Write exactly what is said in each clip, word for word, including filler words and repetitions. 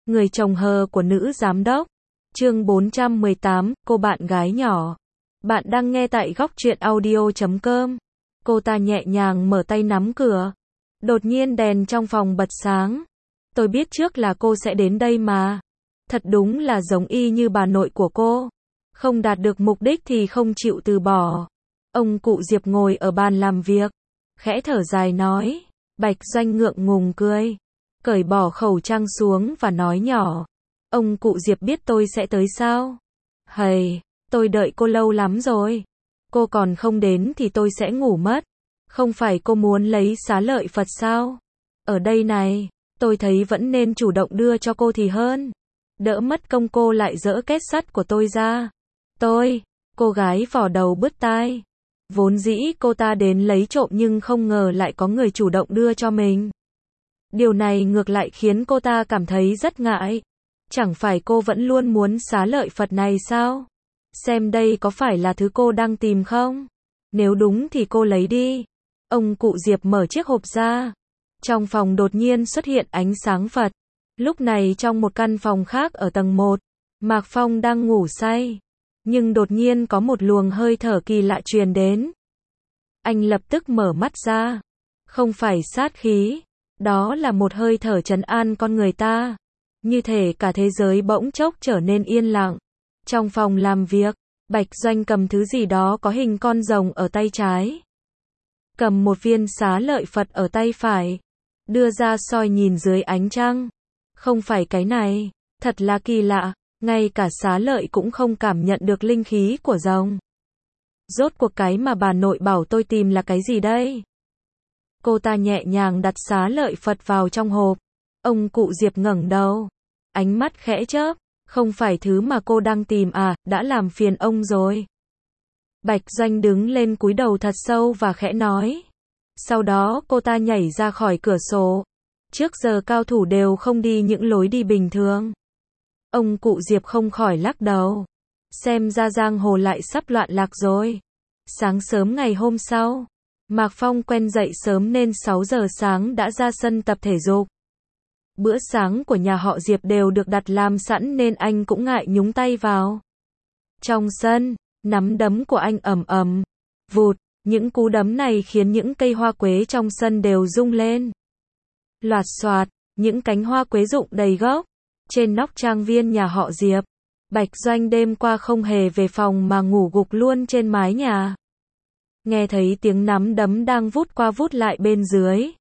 Người chồng hờ của nữ giám đốc. Chương bốn trăm mười tám, cô bạn gái nhỏ. Bạn đang nghe tại góc truyện audio chấm com. Cô ta nhẹ nhàng mở tay nắm cửa. Đột nhiên đèn trong phòng bật sáng. Tôi biết trước là cô sẽ đến đây mà. Thật đúng là giống y như bà nội của cô. Không đạt được mục đích thì không chịu từ bỏ. Ông cụ Diệp ngồi ở bàn làm việc. Khẽ thở dài nói. Bạch Doanh ngượng ngùng cười. Cởi bỏ khẩu trang xuống và nói nhỏ. Ông cụ Diệp biết tôi sẽ tới sao? Hầy, tôi đợi cô lâu lắm rồi. Cô còn không đến thì tôi sẽ ngủ mất. Không phải cô muốn lấy xá lợi Phật sao? Ở đây này, tôi thấy vẫn nên chủ động đưa cho cô thì hơn. Đỡ mất công cô lại dỡ két sắt của tôi ra. Tôi, cô gái vò đầu bứt tai. Vốn dĩ cô ta đến lấy trộm nhưng không ngờ lại có người chủ động đưa cho mình. Điều này ngược lại khiến cô ta cảm thấy rất ngại. Chẳng phải cô vẫn luôn muốn xá lợi Phật này sao? Xem đây có phải là thứ cô đang tìm không? Nếu đúng thì cô lấy đi. Ông cụ Diệp mở chiếc hộp ra. Trong phòng đột nhiên xuất hiện ánh sáng Phật. Lúc này trong một căn phòng khác ở tầng một, Mạc Phong đang ngủ say. Nhưng đột nhiên có một luồng hơi thở kỳ lạ truyền đến. Anh lập tức mở mắt ra. Không phải sát khí. Đó là một hơi thở trấn an con người ta. Như thể cả thế giới bỗng chốc trở nên yên lặng. Trong phòng làm việc, Bạch Doanh cầm thứ gì đó có hình con rồng ở tay trái. Cầm một viên xá lợi Phật ở tay phải. Đưa ra soi nhìn dưới ánh trăng. Không phải cái này, thật là kỳ lạ. Ngay cả xá lợi cũng không cảm nhận được linh khí của rồng. Rốt cuộc cái mà bà nội bảo tôi tìm là cái gì đây? Cô ta nhẹ nhàng đặt xá lợi Phật vào trong hộp. Ông cụ Diệp ngẩng đầu. Ánh mắt khẽ chớp. Không phải thứ mà cô đang tìm à, đã làm phiền ông rồi. Bạch Doanh đứng lên cúi đầu thật sâu và khẽ nói. Sau đó cô ta nhảy ra khỏi cửa sổ. Trước giờ cao thủ đều không đi những lối đi bình thường. Ông cụ Diệp không khỏi lắc đầu. Xem ra giang hồ lại sắp loạn lạc rồi. Sáng sớm ngày hôm sau, Mạc Phong quen dậy sớm nên sáu giờ sáng đã ra sân tập thể dục. Bữa sáng của nhà họ Diệp đều được đặt làm sẵn nên anh cũng ngại nhúng tay vào. Trong sân, nắm đấm của anh ầm ầm, vụt, những cú đấm này khiến những cây hoa quế trong sân đều rung lên. Loạt xoạt, những cánh hoa quế rụng đầy gốc. Trên nóc trang viên nhà họ Diệp, Bạch Doanh đêm qua không hề về phòng mà ngủ gục luôn trên mái nhà. Nghe thấy tiếng nắm đấm đang vút qua vút lại bên dưới.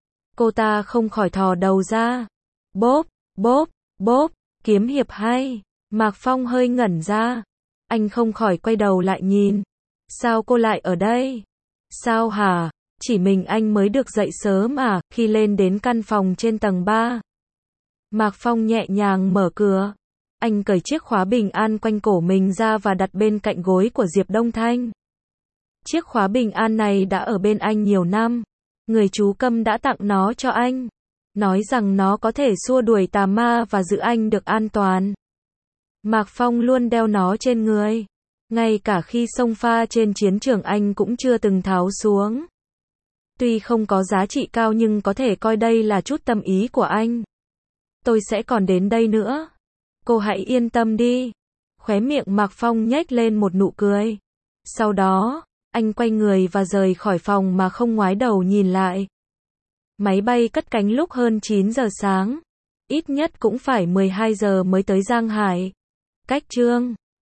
Cô ta không khỏi thò đầu ra. Bốp, bốp, bốp, kiếm hiệp hay. Mạc Phong hơi ngẩn ra. Anh không khỏi quay đầu lại nhìn. Sao cô lại ở đây? Sao hả? Chỉ mình anh mới được dậy sớm à? Khi lên đến căn phòng trên tầng ba. Mạc Phong nhẹ nhàng mở cửa. Anh cởi chiếc khóa bình an quanh cổ mình ra và đặt bên cạnh gối của Diệp Đông Thanh. Chiếc khóa bình an này đã ở bên anh nhiều năm. Người chú Câm đã tặng nó cho anh. Nói rằng nó có thể xua đuổi tà ma và giữ anh được an toàn. Mạc Phong luôn đeo nó trên người. Ngay cả khi xông pha trên chiến trường anh cũng chưa từng tháo xuống. Tuy không có giá trị cao nhưng có thể coi đây là chút tâm ý của anh. Tôi sẽ còn đến đây nữa. Cô hãy yên tâm đi. Khóe miệng Mạc Phong nhếch lên một nụ cười. Sau đó, anh quay người và rời khỏi phòng mà không ngoái đầu nhìn lại. Máy bay cất cánh lúc hơn chín giờ sáng. Ít nhất cũng phải mười hai giờ mới tới Giang Hải. Cách chương